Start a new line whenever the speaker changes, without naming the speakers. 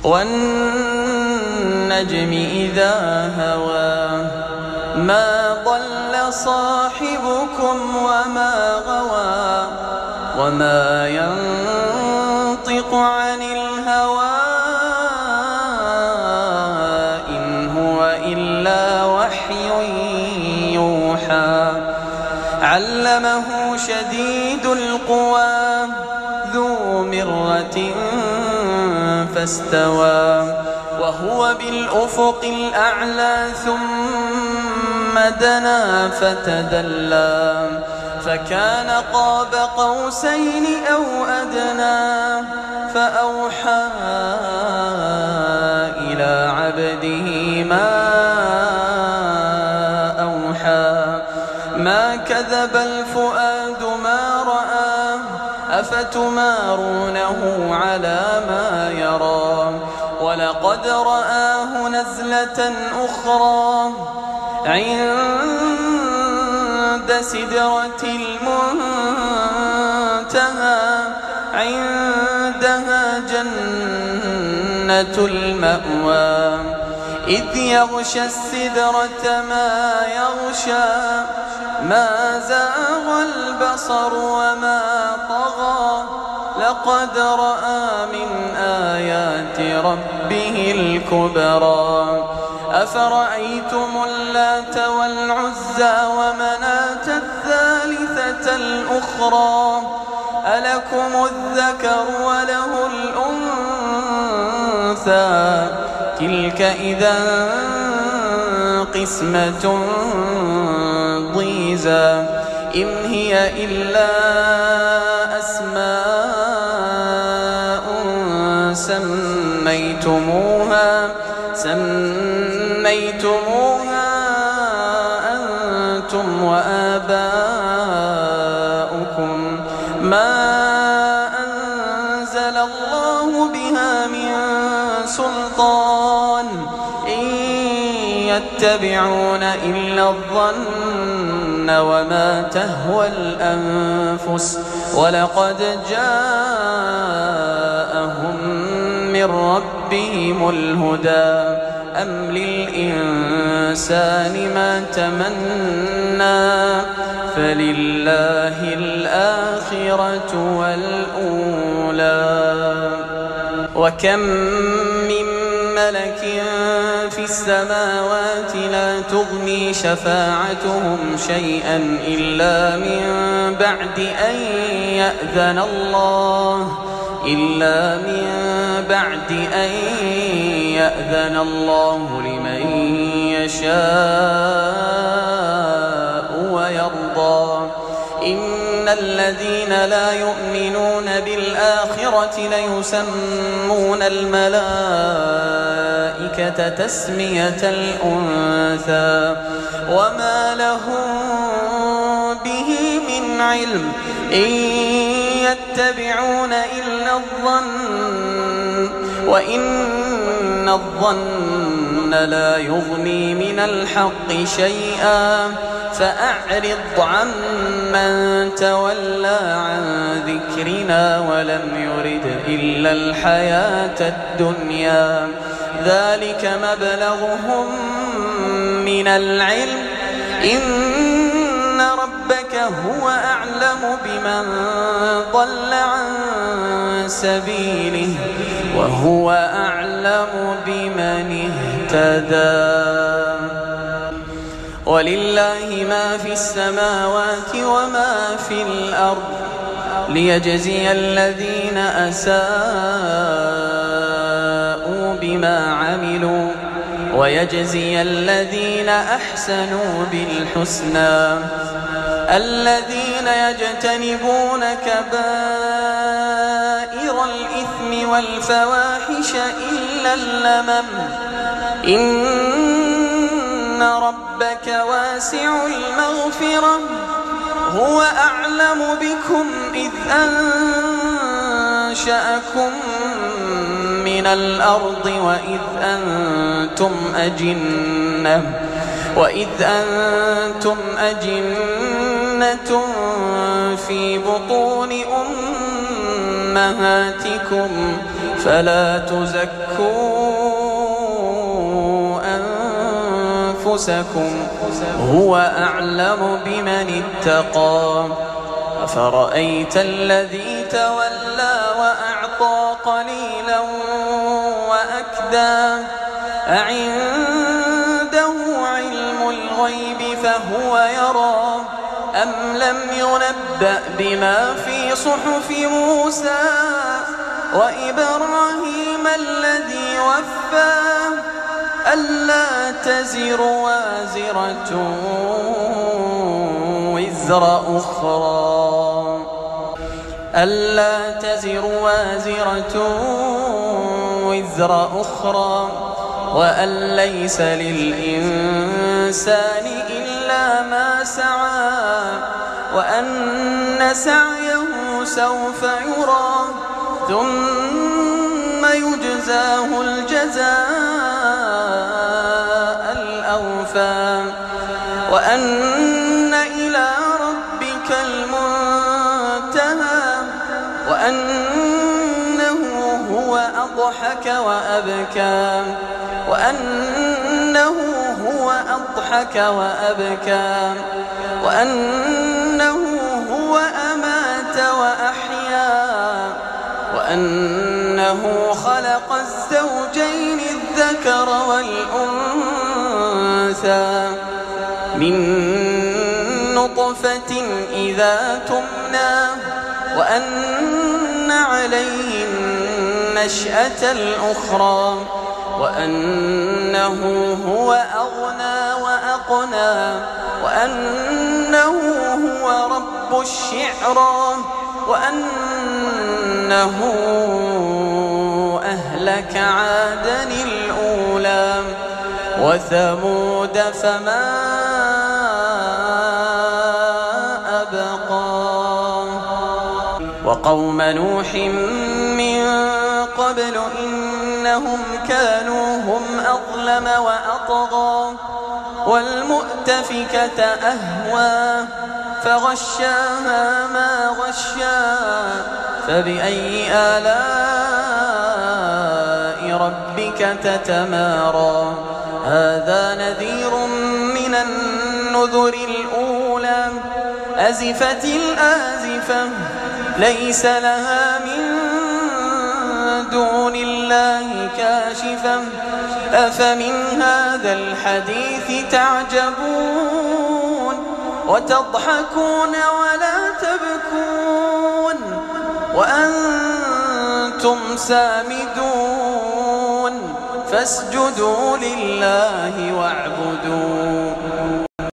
والنجم إذا هوى ما ضل صاحبكم وما غوى وما ينطق عن الهوى إن هو إلا وحي يوحى علمه شديد القوى ذو مرة فاستوى وهو بالأفق الأعلى ثم دنا فتدلى فكان قاب قوسين أو أدنى فأوحى إلى عبده ما أوحى ما كذب الفؤاد ما رأى أفتمارونه على ما يرى ولقد رآه نزلة أخرى عند سدرة المنتهى عندها جنة المأوى إذ يغشى السدرة ما يغشى ما زاغ البصر وما طغى لقد رأى من آيات ربه الكبرى أفرأيتم اللات والعزى ومناة الثالثة الأخرى ألكم الذكر وله الأنثى تلك إذا قسمة ضيزى إن هي إلا أسماء سميتموها أنتم وآباؤكم ما أنزل الله بها من سلطان إن يتبعون إلا الظن وما تهوى الأنفس ولقد جاءهم من ربهم الهدى أم للإنسان ما تمنى فلله الآخرة والأولى وكم من ملك في السماوات لا تغني شفاعتهم شيئا إلا من بعد أن يأذن الله لمن يشاء ويرضى إن الذين لا يؤمنون بالآخرة ليسمون الملائكة تسمية الأنثى وما لهم به من علم إن يتبعون إلا الظن وإن الظن لا يغني من الحق شيئا فأعرض عمن تولى عن ذكرنا ولم يرد إلا الحياة الدنيا ذلك مبلغهم من العلم إن ربك هو أعلم بمن ضل عن سبيله وهو أعلم بمن اهتدى ولله ما في السماوات وما في الأرض ليجزي الذين أساءوا بما عملوا ويجزي الذين أحسنوا بالحسنى الذين يجتنبون كبائر الإثم والفواحش إلا اللمم إن ربك واسع المغفرة هو أعلم بكم إذ أنشأكم من الأرض وإذ أنتم أجنة في بطون أمهاتكم فلا تزكوا أنفسكم هو أعلم بمن اتقى أفرأيت الذي تولى وأعطى قليلا وأكدى أعنده علم الغيب فهو يرى أم لم ينبأ بما في صحف موسى وإبراهيم الذي وفى ألا تزر وازرة وزر أخرى وأن ليس للإنسان إلا ما سعى وأن سعيه سوف يرى ثم يجزاه الجزاء الأوفى وأن إلى ربك المنتهى وأنه هو أضحك وأبكى وأنه هو أمات وأحيا وأنه خلق الزوجين الذكر والأنثى من نطفة إذا تمنى وأن عليه النشأة الأخرى وأنه هو أغنى وأقنى وأنه هو رب الشعرى وأنه أهلك عادا الأولى وثمود فما أبقى وقوم نوح من قبل إنهم كانوا هم أظلم وأطغى والمؤتفكة أهوى فغشاها ما غشا فبأي آلاء ربك تتمارى هذا نذير من النذر الأولى أزفت الآزفة ليس لها من دون الله كاشفة أفمن هذا الحديث تعجبون وتضحكون ولا تبكون وأنتم سامدون فاسجدوا لله واعبدوا